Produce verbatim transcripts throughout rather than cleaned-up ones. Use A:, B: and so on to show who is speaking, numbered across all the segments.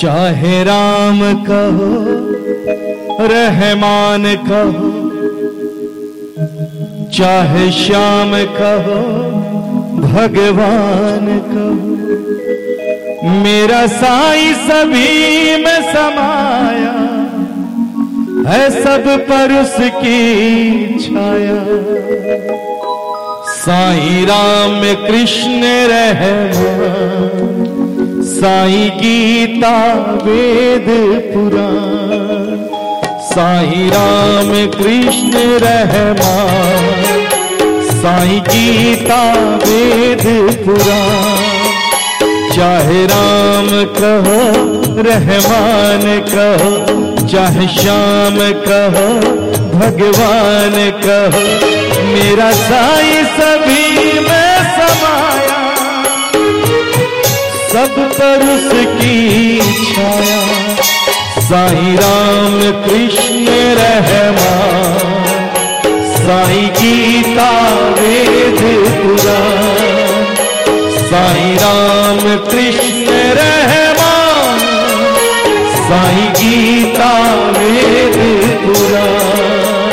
A: चाहे राम कहो रहमान कहो, चाहे श्याम कहो भगवान कहो, मेरा साईं सभी में समाया है, सब पर उसकी छाया। साईं राम कृष्ण रहमान, साईं गीता वेद पुराण, साईं राम कृष्ण रहमान, साईं गीता वेद पुराण। चाहे राम कहो रहमान कहो, चाहे श्याम कहो भगवान कहो, मेरा साईं सभी में समाया, सब पर उसकी छाया। साईं राम कृष्ण रहमान, साईं गीता वेद पुराण, साईं राम कृष्ण रहमान, साईं गीता वेद पुराण।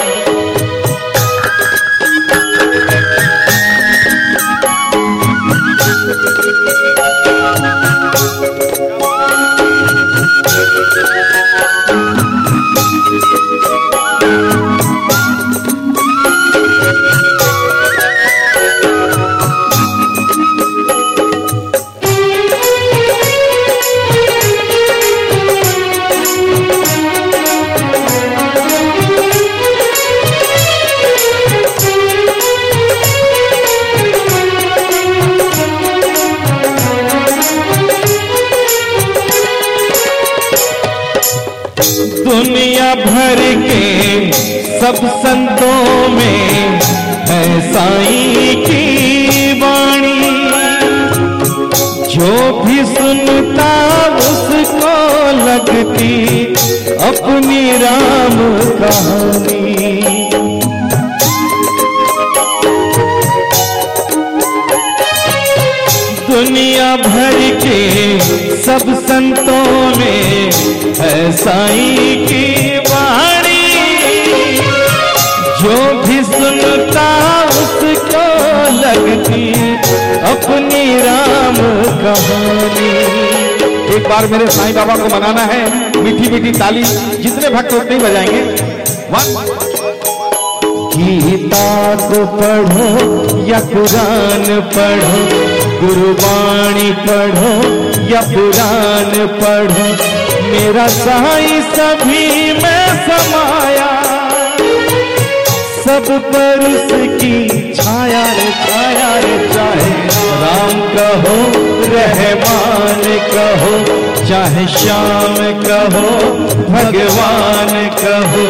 A: दुनिया भर के सब संतों में है साईं की वाणी, जो भी सुनता उसको लगती अपनी राम कहानी। दुनिया भर के सब संतों में है साईं की वाणी, जो भी सुनता उसको लगती अपनी राम कहानी।
B: एक बार मेरे साईं बाबा को मनाना है, मीठी मीठी ताली जितने भक्त उतने ही बजाएंगे। वन
A: गीता को पढ़ो या कुरान पढ़ो, गुरुवाणी पढ़ो या पुराण पढ़ो, मेरा साईं सभी में समाया, सब पर उसकी छाया रे छाया रे। चाहे राम कहो रहमान कहो, चाहे श्याम कहो भगवान कहो,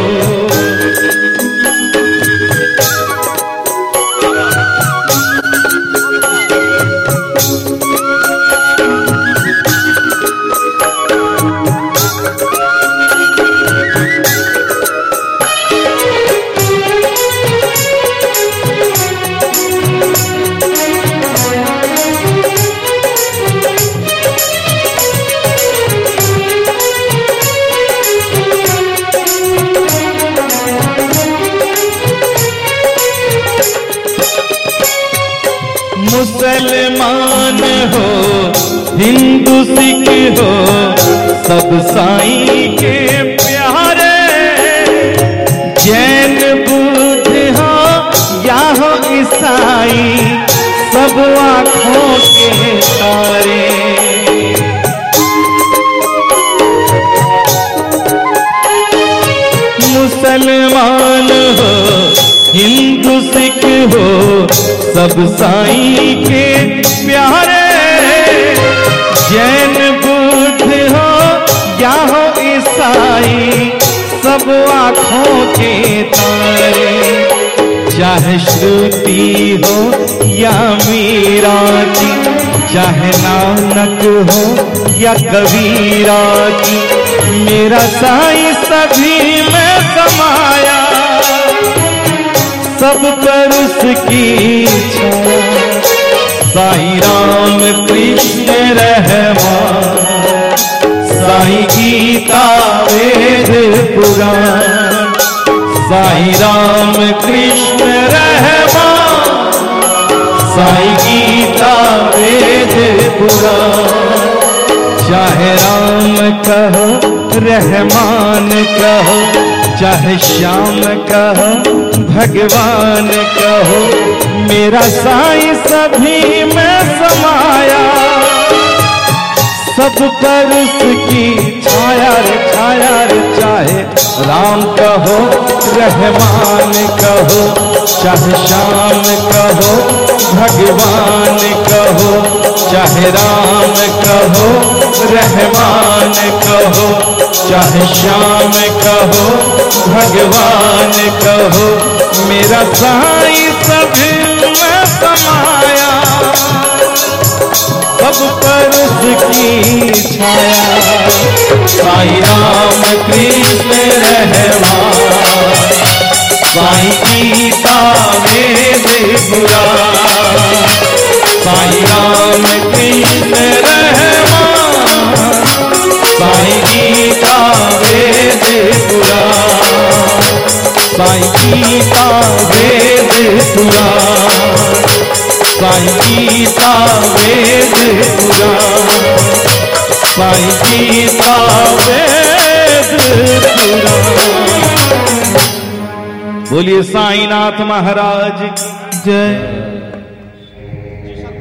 A: मुसलमान हो हिंदू सिख हो सब साईं के प्यारे, जैन बुद्ध हो या हो ईसाई सब आँखों के तारे। मुसलमान हो हिंदू सिख हो सब साईं के प्यारे, जैन बुद्ध हो या हो ईसाई सब आँखों के तारे। चाहे श्रुति हो या मीरा की, चाहे नानक हो या कबीरा की, मेरा साईं सभी में समाया, सब पर उसकी छाया। साईं राम कृष्ण रहमान, गीता वेद पुराण, साईं राम कृष्ण रहमान, साईं गीता वेद पुराण। चाहे राम कहो रहमान कहो, चाहे श्याम कहो भगवान कहो, मेरा साईं सभी में समाया, सब पर उसकी छाया रे छाया रे। चाहे राम कहो रहमान कहो, चाहे श्याम कहो भगवान कहो, चाहे राम कहो रहमान कहो, चाहे श्याम कहो भगवान कहो, मेरा साईं सभी में समाया, सब पर उसकी छाया। साईं राम कृष्ण रहमान, साईं गीता वेद पुराण, साईं राम कृष्ण रहमान, साईं गीता वेद पुराण, साईं गीता वेद पुराण, साईं गीता वेद पुराण, साईं गीता वेद पुराण। बोलिए साईंनाथ महाराज जय।